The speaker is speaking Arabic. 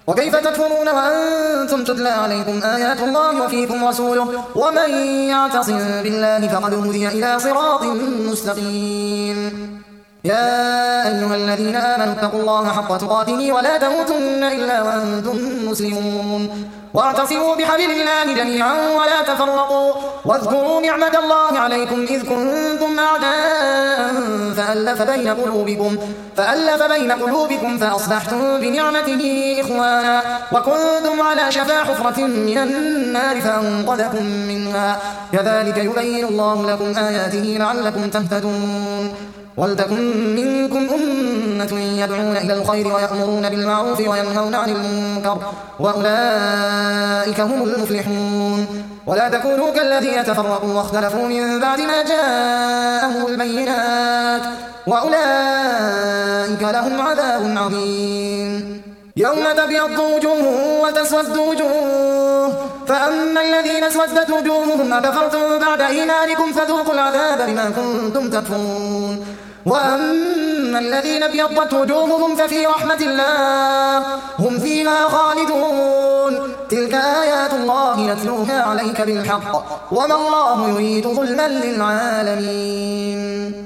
وكيف تكفرون وأنتم تتلى عليكم آيات الله وفيكم رسوله ومن يعتصم بالله فقد هدي إلى صراط مستقيم. يا أيها الذين آمنوا اتقوا الله حق تقاته ولا تموتن إلا وأنتم مسلمون واعتصموا بحبل الله جميعا ولا تفرقوا واذكروا نعمة الله عليكم إذ كنتم أعداء فألف بين قلوبكم فأصبحتم بنعمته إخوانا وكنتم على شفا حفرة من النار فأنقذكم منها كذلك يبين الله لكم آياته لعلكم تهتدون. ولتكن منكم أمة يدعون إلى الخير ويأمرون بالمعروف وينهون عن المنكر وأولئك هم المفلحون. ولا تكونوا كالذين تفرقوا واختلفوا من بعد ما جاءهم البينات وأولئك لهم عذاب عظيم. يوم تبيض وجوه وتسود وجوه فأما الذين اسودت وجوههم أكفرتم بعد إيمانكم فذوقوا العذاب بما كنتم تكفرون. وأما الذين ابيضت وجوههم ففي رحمة الله هم فيها خالدون. تلك آيات الله نتلوها عليك بالحق وما الله يريد ظلما للعالمين.